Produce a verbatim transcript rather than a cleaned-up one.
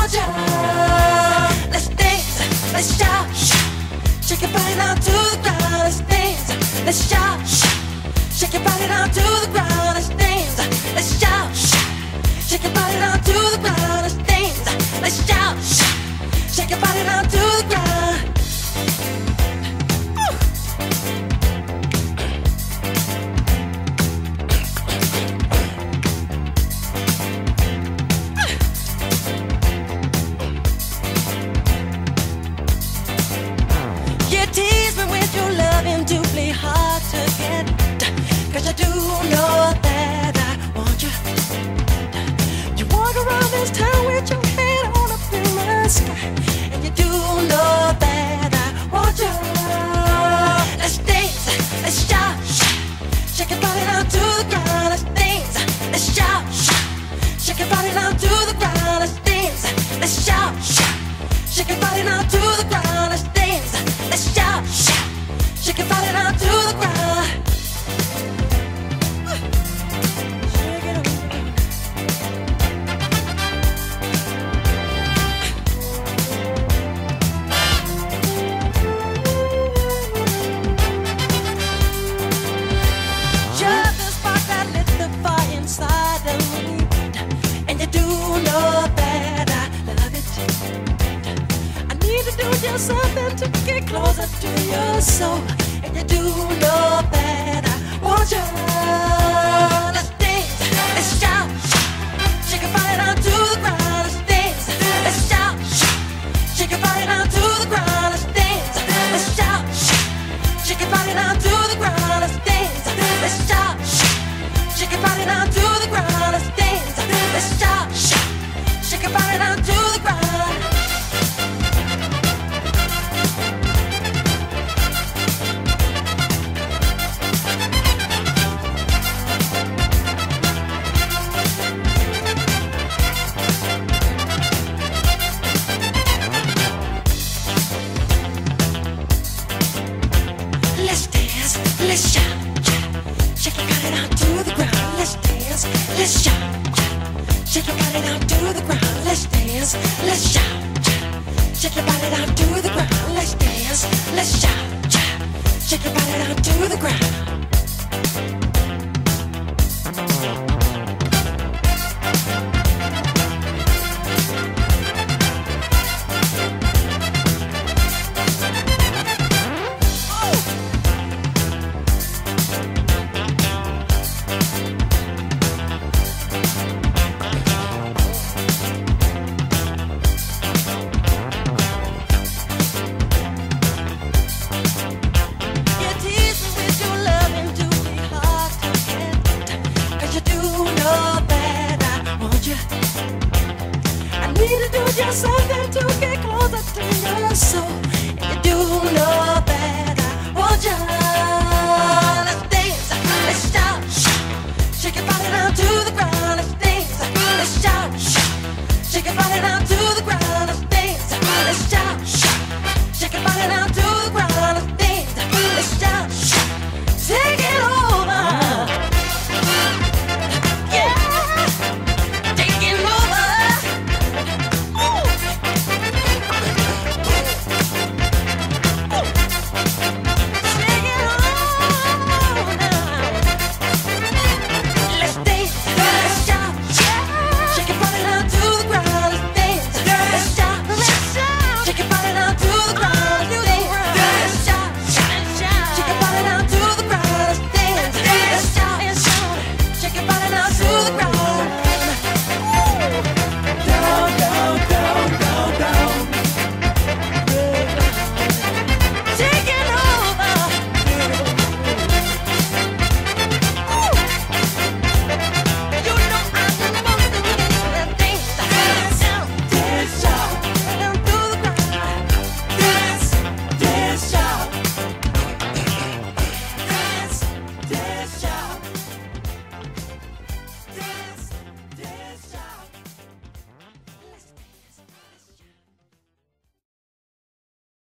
want you. Let's dance, let's shout, shake your body down to the ground. Let's dance, let's shout, shake your body down to the ground. Let's dance, let's shout, shake your body down to the ground. Let's dance, let's shout, shake your body down to the ground. Doubly hard to get, 'cause I do know that I want you. You walk around this town with your head on up in the sky, and you do know that I want you. Let's dance, let's shout, shake your body down to the ground. Let's dance, let's shout, shake your body down to the ground. Let's dance, let's shout, shake your body down to the ground. Let's dance, let's shout, shake your body down to the ground. Shake it up. You're the spark that lit the fire inside of me, and you do know that I love it. I need to do just something to get closer to your soul, and you do know that I want you. Let's dance, let's shout, shake your body down to the ground. Let's dance, let's shout, shake your body down to the ground. Let's dance, let's shout, shake your body down to the ground. Let's dance, let's shout, shake your body down to the ground. Let's dance, let's shout, shake your body down to the ground. Let's dance, let's shout, shake your body down to the ground. Let's dance, let's shout, shake your body down to the ground. Let's dance, let's shout, shake your body down to the ground. Let's dance, let's shout, shake your body down to the ground. Just something to get closer to your soul, and you do know that I want you. Let's dance, let's shout, shake your body down to the ground. Let's dance, let's shout, shake your body down to the ground. Let's